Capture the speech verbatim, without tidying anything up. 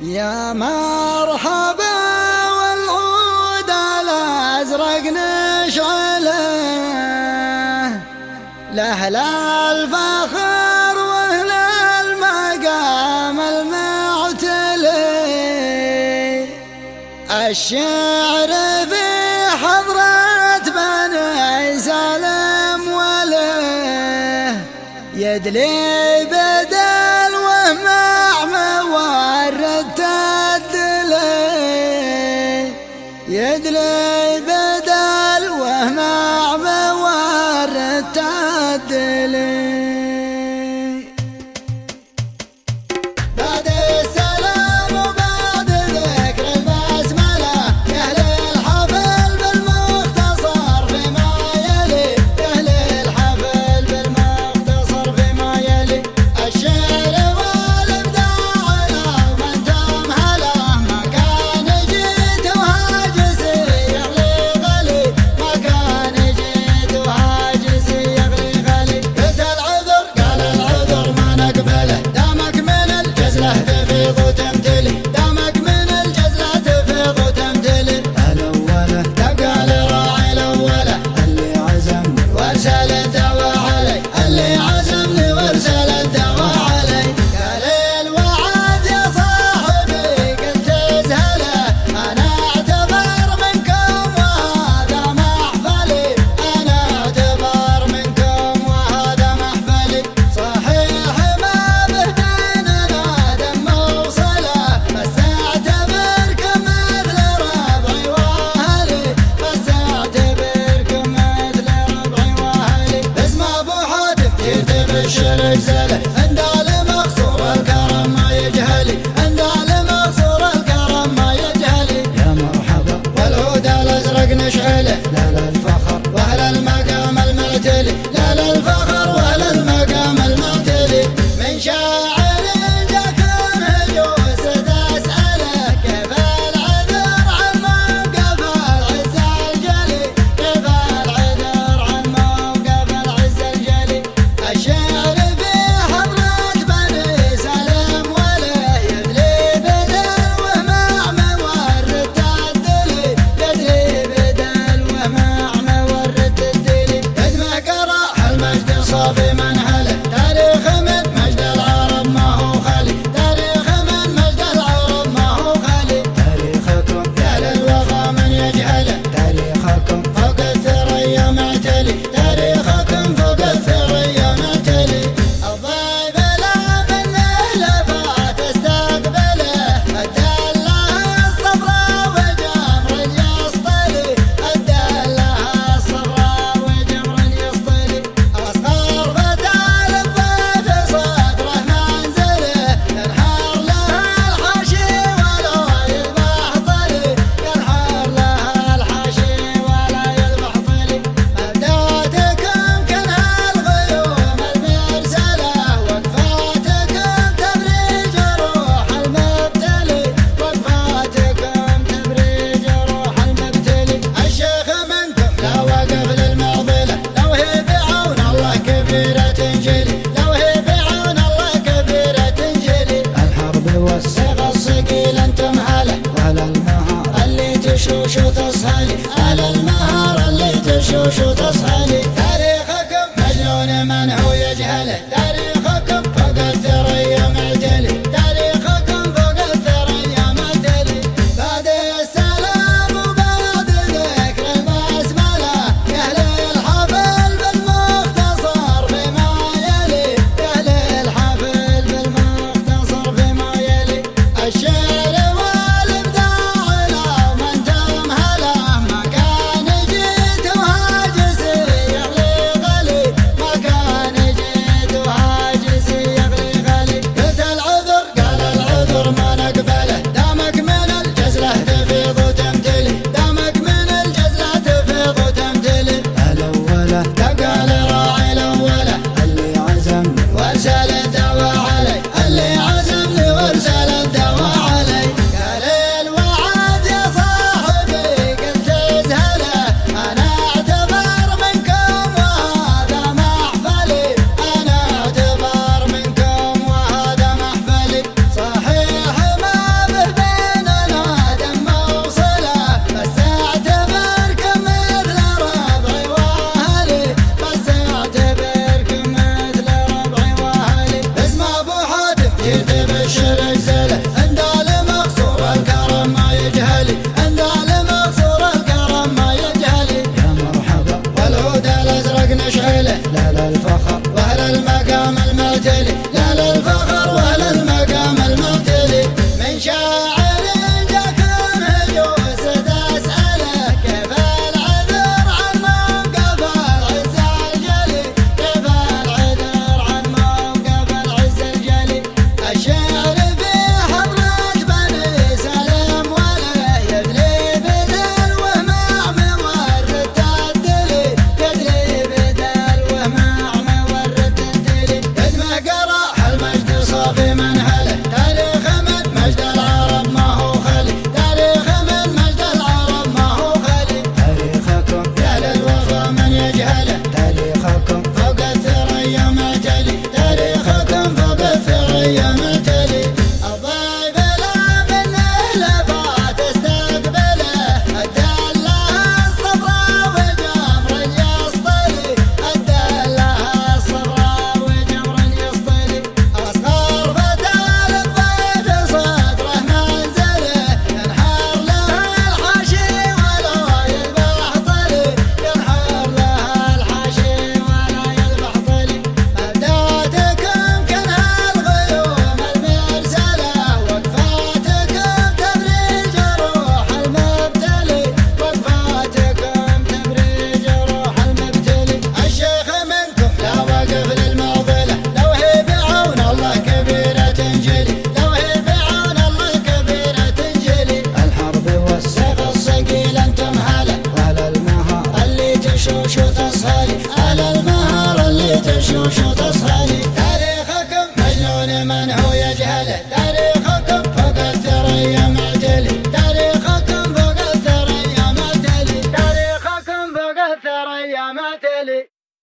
يا مرحبا والعود الأزرق نشعله لأهل الفخر وأهل المقام المعتلي. الشعر في حضرة بني سالم وله يدلي بدل ومع مورد تدلي، يدلي بدل ومع مورد تدلي. عند المقصور الكرم ما يجهلي، عند المقصور الكرم ما يجهلي. يا مرحبا والعود الازرق نشعله لا للفخر واهل المقام المعتلي، لا للفخر واهل المقام المعتلي. من شاعر جاكم هجوس تسأله كيف العذر عن موقف العز الجلي، كيف العذر عن موقف العز الجلي. الشعر صافي منهله تاريخ من مجد العرب ما هو خالي، تاريخ من مجد العرب ما هو خالي. تاريخكم يا للوفا من يجهله، تاريخكم فوق الثريا معتلي، تاريخكم فوق الثريا معتلي. الضيف لا من لهلفات استقبله أدى الله الصبر وجمر يسطلي، أدى الله الصبر وجمر يسطلي. تشوشو تصحلي على المهار اللي تشوشو تصحلي. تاريخكم مجنون من هو يجهله، تاريخكم فوق الثريا معتلي، تاريخكم فوق الثريا معتلي. بعد السلام وبعد ذكر البسملة يا أهل الحفل بالمختصر فيما يلي، يا أهل الحفل بالمختصر فيما يلي. الشعر والإبداع لو من تمهله ما كان جيت وهاجس يغلي في بشر اجزله عند المقصور الكرم ما يجهلي عند المقصور الكرم ما يجهلي يا مرحبا والعود الازرق نشعله لا للفخر واهل المقام المعتلي لا للفخر واهل المقام المعتلي من شاعر جاكم هجوس تسأله كيف العذر عن موقف العز الجلي كيف العذر عن موقف العز الجلي الشعر في حضرة بني سلم ولا يدري بدل ومع مورد الدلي يدري بدل ومع مورد الدلي قد ما قرأ المجد صافي منهله تاريخ من مجد العرب ما هو خالي تاريخ من مجد العرب ما هو خالي تاريخكم يا للوفا من يجهله تاريخكم فوق الثريا معتلي تاريخكم فوق الثريا معتلي الضيف لا منه لفات استقبله ادى لها الصبرا وجمر يسطلي ادى لها الصبرا وجمر يسطلي اصغر فتى للضيف صدره منزله ينحر لها الحاشي ولا يذبح طلي ينحر لها الحاشي ولا يذبح طلي مبداتكم كنها الغيوم المرسله وقفاتكم تبريج روح المبتلي وقفاتكم تبريج روح المبتلي الشيخ منكم لا وقف للمعضله لو هي بعون الله كبيره تنجلي لو هي بعون الله كبيره تنجلي الحرب والسيف سيف الصقيل انتم هلا على المهار اللي تشوش وتصهلي على المهر اللي تشوش وتصهلي